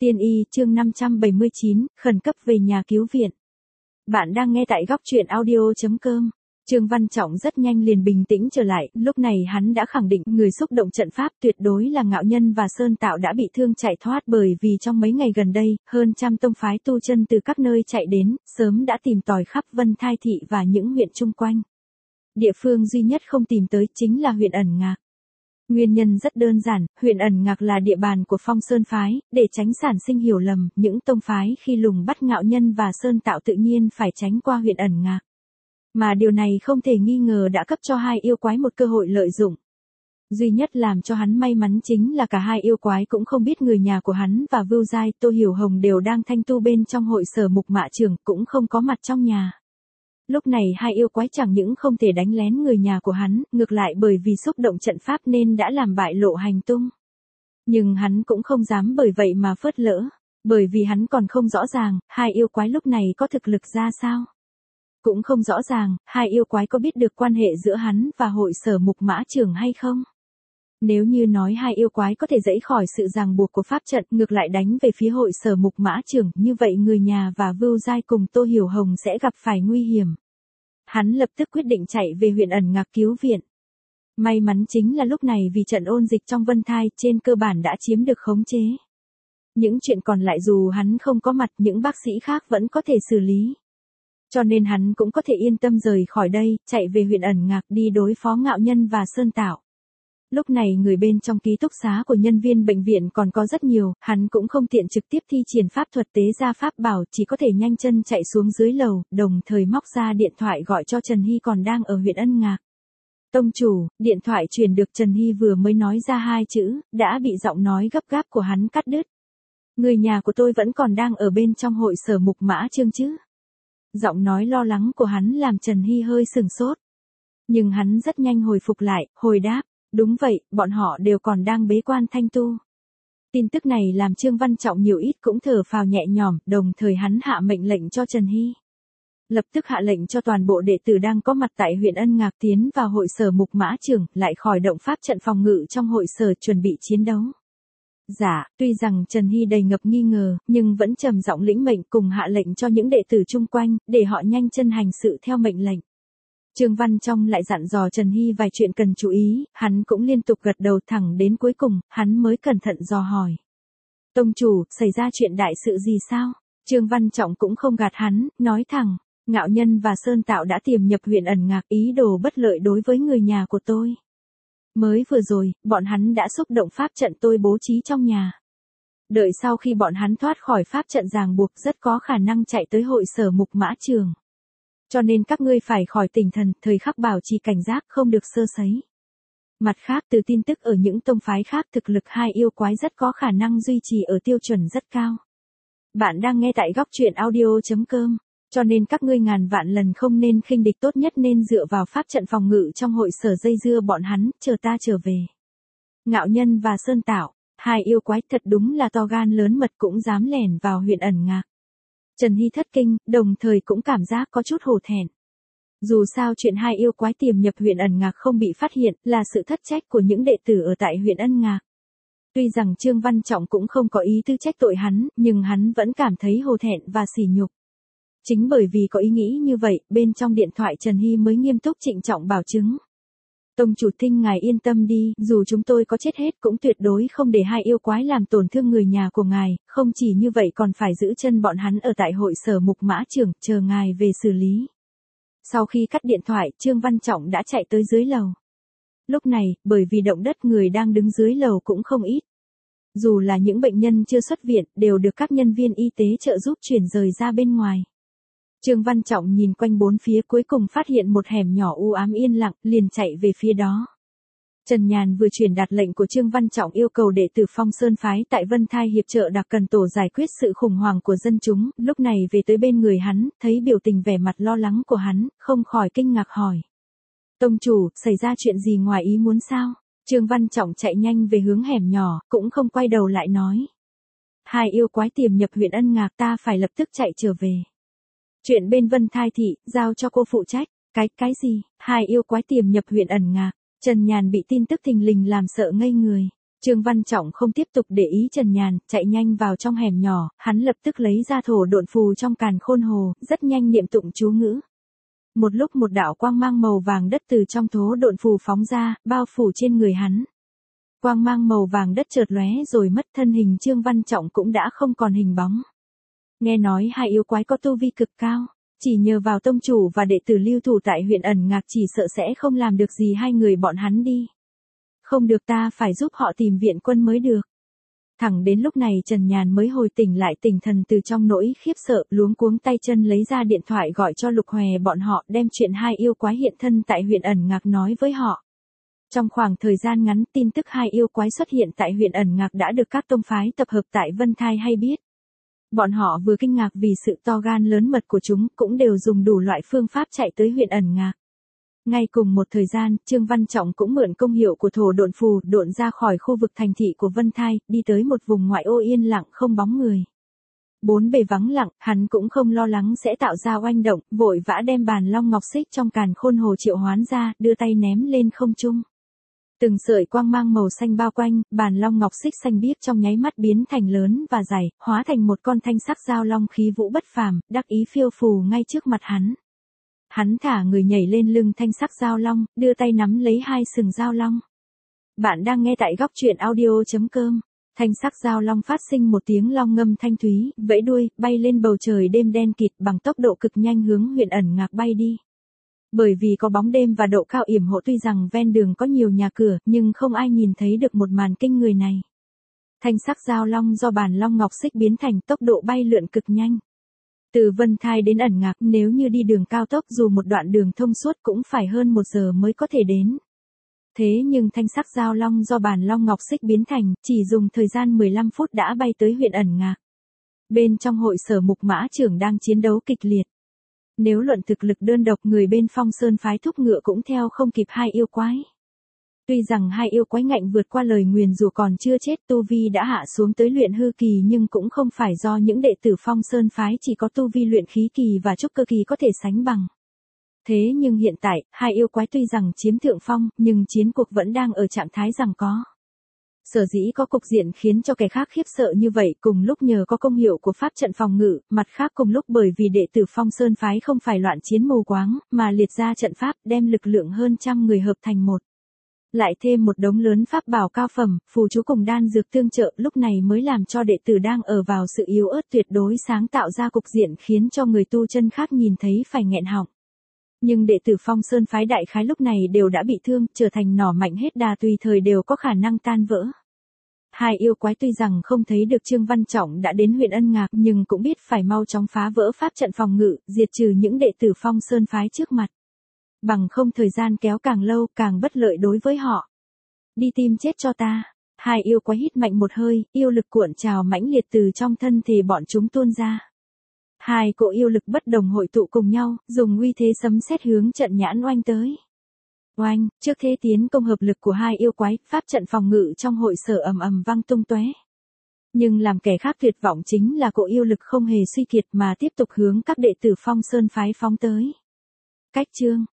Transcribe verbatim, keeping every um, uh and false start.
Tiên y chương năm trăm bảy mươi chín, khẩn cấp về nhà cứu viện. Bạn đang nghe tại góc truyện audio.com. Trương Văn Trọng rất nhanh liền bình tĩnh trở lại, lúc này hắn đã khẳng định người xúc động trận pháp tuyệt đối là Ngạo Nhân và Sơn Tạo đã bị thương chạy thoát, bởi vì trong mấy ngày gần đây, hơn trăm tông phái tu chân từ các nơi chạy đến, sớm đã tìm tòi khắp Vân Thai Thị và những huyện chung quanh. Địa phương duy nhất không tìm tới chính là huyện Ẩn Ngạc. Nguyên nhân rất đơn giản, huyện Ẩn Ngạc là địa bàn của Phong Sơn phái, để tránh sản sinh hiểu lầm, những tông phái khi lùng bắt Ngạo Nhân và Sơn Tạo tự nhiên phải tránh qua huyện Ẩn Ngạc. Mà điều này không thể nghi ngờ đã cấp cho hai yêu quái một cơ hội lợi dụng. Duy nhất làm cho hắn may mắn chính là cả hai yêu quái cũng không biết người nhà của hắn và Vưu Giai, Tô Hiểu Hồng đều đang thanh tu bên trong hội sở Mục Mã Trường, cũng không có mặt trong nhà. Lúc này hai yêu quái chẳng những không thể đánh lén người nhà của hắn, ngược lại bởi vì xúc động trận pháp nên đã làm bại lộ hành tung. Nhưng hắn cũng không dám bởi vậy mà phớt lỡ, bởi vì hắn còn không rõ ràng, hai yêu quái lúc này có thực lực ra sao. Cũng không rõ ràng, hai yêu quái có biết được quan hệ giữa hắn và hội sở Mục Mã Trường hay không. Nếu như nói hai yêu quái có thể dẫy khỏi sự ràng buộc của pháp trận, ngược lại đánh về phía hội sở Mục Mã Trường, như vậy người nhà và Vưu Giai cùng Tô Hiểu Hồng sẽ gặp phải nguy hiểm. Hắn lập tức quyết định chạy về huyện Ẩn Ngạc cứu viện. May mắn chính là lúc này vì trận ôn dịch trong Vân Thai trên cơ bản đã chiếm được khống chế. Những chuyện còn lại dù hắn không có mặt, những bác sĩ khác vẫn có thể xử lý. Cho nên hắn cũng có thể yên tâm rời khỏi đây, chạy về huyện Ẩn Ngạc đi đối phó Ngạo Nhân và Sơn Tạo. Lúc này người bên trong ký túc xá của nhân viên bệnh viện còn có rất nhiều, hắn cũng không tiện trực tiếp thi triển pháp thuật tế ra pháp bảo, chỉ có thể nhanh chân chạy xuống dưới lầu, đồng thời móc ra điện thoại gọi cho Trần Hy còn đang ở huyện Ân Ngạc. Tông chủ, điện thoại truyền được Trần Hy vừa mới nói ra hai chữ, đã bị giọng nói gấp gáp của hắn cắt đứt. Người nhà của tôi vẫn còn đang ở bên trong hội sở Mục Mã Chương chứ? Giọng nói lo lắng của hắn làm Trần Hy hơi sừng sốt. Nhưng hắn rất nhanh hồi phục lại, hồi đáp. Đúng vậy, bọn họ đều còn đang bế quan thanh tu. Tin tức này làm Trương Văn Trọng nhiều ít cũng thở phào nhẹ nhõm, đồng thời hắn hạ mệnh lệnh cho Trần Hy. Lập tức hạ lệnh cho toàn bộ đệ tử đang có mặt tại huyện Ân Ngạc tiến vào hội sở Mục Mã Trường, lại khỏi động pháp trận phòng ngự trong hội sở chuẩn bị chiến đấu. Dạ, tuy rằng Trần Hy đầy ngập nghi ngờ, nhưng vẫn trầm giọng lĩnh mệnh cùng hạ lệnh cho những đệ tử chung quanh, để họ nhanh chân hành sự theo mệnh lệnh. Trương Văn Trong lại dặn dò Trần Hy vài chuyện cần chú ý, hắn cũng liên tục gật đầu, thẳng đến cuối cùng, hắn mới cẩn thận dò hỏi. Tông chủ, xảy ra chuyện đại sự gì sao? Trương Văn Trọng cũng không gạt hắn, nói thẳng, Ngạo Nhân và Sơn Tạo đã tiềm nhập huyện Ẩn Ngạc, ý đồ bất lợi đối với người nhà của tôi. Mới vừa rồi, bọn hắn đã xúc động pháp trận tôi bố trí trong nhà. Đợi sau khi bọn hắn thoát khỏi pháp trận ràng buộc, rất có khả năng chạy tới hội sở Mục Mã Trường. Cho nên các ngươi phải khỏi tinh thần, thời khắc bảo trì cảnh giác, không được sơ sẩy. Mặt khác, từ tin tức ở những tông phái khác, thực lực hai yêu quái rất có khả năng duy trì ở tiêu chuẩn rất cao. Bạn đang nghe tại góc truyện audio.com, cho nên các ngươi ngàn vạn lần không nên khinh địch, tốt nhất nên dựa vào pháp trận phòng ngự trong hội sở dây dưa bọn hắn, chờ ta trở về. Ngạo Nhân và Sơn Tạo, hai yêu quái thật đúng là to gan lớn mật, cũng dám lẻn vào huyện Ẩn Ngạc. Trần Hy thất kinh, đồng thời cũng cảm giác có chút hổ thẹn. Dù sao chuyện hai yêu quái tiềm nhập huyện Ẩn Ngạc không bị phát hiện là sự thất trách của những đệ tử ở tại huyện Ân Ngạc. Tuy rằng Trương Văn Trọng cũng không có ý tư trách tội hắn, nhưng hắn vẫn cảm thấy hổ thẹn và sỉ nhục. Chính bởi vì có ý nghĩ như vậy, bên trong điện thoại Trần Hy mới nghiêm túc trịnh trọng bảo chứng. Tông chủ Tinh ngài yên tâm đi, dù chúng tôi có chết hết cũng tuyệt đối không để hai yêu quái làm tổn thương người nhà của ngài, không chỉ như vậy còn phải giữ chân bọn hắn ở tại hội sở Mục Mã Trường, chờ ngài về xử lý. Sau khi cắt điện thoại, Trương Văn Trọng đã chạy tới dưới lầu. Lúc này, bởi vì động đất người đang đứng dưới lầu cũng không ít. Dù là những bệnh nhân chưa xuất viện, đều được các nhân viên y tế trợ giúp chuyển rời ra bên ngoài. Trương Văn Trọng nhìn quanh bốn phía, cuối cùng phát hiện một hẻm nhỏ u ám yên lặng, liền chạy về phía đó. Trần Nhàn vừa truyền đạt lệnh của Trương Văn Trọng yêu cầu đệ tử Phong Sơn phái tại Vân Thai hiệp trợ đặc cần tổ giải quyết sự khủng hoảng của dân chúng, lúc này về tới bên người hắn, thấy biểu tình vẻ mặt lo lắng của hắn, không khỏi kinh ngạc hỏi. Tông chủ, xảy ra chuyện gì ngoài ý muốn sao? Trương Văn Trọng chạy nhanh về hướng hẻm nhỏ, cũng không quay đầu lại nói. Hai yêu quái tiềm nhập huyện Ân Ngạc, ta phải lập tức chạy trở về. Chuyện bên Vân Thai Thị, giao cho cô phụ trách. Cái, cái gì? Hai yêu quái tiềm nhập huyện Ẩn Ngạc. Trần Nhàn bị tin tức thình lình làm sợ ngây người. Trương Văn Trọng không tiếp tục để ý Trần Nhàn, chạy nhanh vào trong hẻm nhỏ, hắn lập tức lấy ra thổ độn phù trong càn khôn hồ, rất nhanh niệm tụng chú ngữ. Một lúc một đạo quang mang màu vàng đất từ trong thố độn phù phóng ra, bao phủ trên người hắn. Quang mang màu vàng đất chợt lóe rồi mất, thân hình Trương Văn Trọng cũng đã không còn hình bóng. Nghe nói hai yêu quái có tu vi cực cao, chỉ nhờ vào tông chủ và đệ tử lưu thủ tại huyện ẩn ngạc chỉ sợ sẽ không làm được gì hai người bọn hắn đi. Không được, ta phải giúp họ tìm viện quân mới được. Thẳng đến lúc này Trần Nhàn mới hồi tỉnh lại, tỉnh thần từ trong nỗi khiếp sợ, luống cuống tay chân lấy ra điện thoại gọi cho Lục Hòe bọn họ, đem chuyện hai yêu quái hiện thân tại huyện ẩn ngạc nói với họ. Trong khoảng thời gian ngắn, tin tức hai yêu quái xuất hiện tại huyện ẩn ngạc đã được các tông phái tập hợp tại Vân Thai hay biết. Bọn họ vừa kinh ngạc vì sự to gan lớn mật của chúng, cũng đều dùng đủ loại phương pháp chạy tới huyện ẩn ngạc. Ngay cùng một thời gian, Trương Văn Trọng cũng mượn công hiệu của thổ độn phù, độn ra khỏi khu vực thành thị của Vân Thai, đi tới một vùng ngoại ô yên lặng không bóng người. Bốn bề vắng lặng, hắn cũng không lo lắng sẽ tạo ra oanh động, vội vã đem bàn long ngọc xích trong càn khôn hồ triệu hoán ra, đưa tay ném lên không trung. Từng sợi quang mang màu xanh bao quanh, bàn long ngọc xích xanh biếc trong nháy mắt biến thành lớn và dài, hóa thành một con thanh sắc giao long khí vũ bất phàm, đắc ý phiêu phù ngay trước mặt hắn. Hắn thả người nhảy lên lưng thanh sắc giao long, đưa tay nắm lấy hai sừng giao long. Bạn đang nghe tại góc truyện audio chấm com. Thanh sắc giao long phát sinh một tiếng long ngâm thanh thúy, vẫy đuôi, bay lên bầu trời đêm đen kịt bằng tốc độ cực nhanh hướng huyện ẩn ngạc bay đi. Bởi vì có bóng đêm và độ cao yểm hộ, tuy rằng ven đường có nhiều nhà cửa, nhưng không ai nhìn thấy được một màn kinh người này. Thanh sắc giao long do bàn long ngọc xích biến thành, tốc độ bay lượn cực nhanh. Từ Vân Thai đến ẩn ngạc, nếu như đi đường cao tốc dù một đoạn đường thông suốt cũng phải hơn một giờ mới có thể đến. Thế nhưng thanh sắc giao long do bàn long ngọc xích biến thành, chỉ dùng thời gian mười lăm phút đã bay tới huyện ẩn ngạc. Bên trong hội sở Mục Mã Trưởng đang chiến đấu kịch liệt. Nếu luận thực lực đơn độc, người bên Phong Sơn phái thúc ngựa cũng theo không kịp hai yêu quái. Tuy rằng hai yêu quái ngạnh vượt qua lời nguyền rủa còn chưa chết, tu vi đã hạ xuống tới luyện hư kỳ, nhưng cũng không phải do những đệ tử Phong Sơn phái chỉ có tu vi luyện khí kỳ và trúc cơ kỳ có thể sánh bằng. Thế nhưng hiện tại, hai yêu quái tuy rằng chiếm thượng phong, nhưng chiến cuộc vẫn đang ở trạng thái giằng co. Sở dĩ có cục diện khiến cho kẻ khác khiếp sợ như vậy, cùng lúc nhờ có công hiệu của pháp trận phòng ngự, mặt khác cùng lúc bởi vì đệ tử Phong Sơn phái không phải loạn chiến mù quáng, mà liệt ra trận pháp, đem lực lượng hơn trăm người hợp thành một. Lại thêm một đống lớn pháp bảo cao phẩm, phù chú cùng đan dược tương trợ, lúc này mới làm cho đệ tử đang ở vào sự yếu ớt tuyệt đối sáng tạo ra cục diện khiến cho người tu chân khác nhìn thấy phải nghẹn họng. Nhưng đệ tử Phong Sơn phái đại khái lúc này đều đã bị thương, trở thành nỏ mạnh hết đà, tùy thời đều có khả năng tan vỡ. Hai yêu quái tuy rằng không thấy được Trương Văn Trọng đã đến huyện ân ngạc, nhưng cũng biết phải mau chóng phá vỡ pháp trận phòng ngự, diệt trừ những đệ tử Phong Sơn phái trước mặt. Bằng không thời gian kéo càng lâu, càng bất lợi đối với họ. Đi tìm chết cho ta. Hai yêu quái hít mạnh một hơi, yêu lực cuộn trào mãnh liệt từ trong thân thể bọn chúng tuôn ra. Hai cỗ yêu lực bất đồng hội tụ cùng nhau, dùng uy thế sấm sét hướng trận nhãn oanh tới. Oanh, trước thế tiến công hợp lực của hai yêu quái, pháp trận phòng ngự trong hội sở ầm ầm vang tung tóe. Nhưng làm kẻ khác tuyệt vọng chính là cỗ yêu lực không hề suy kiệt mà tiếp tục hướng các đệ tử Phong Sơn phái phóng tới. Cách chương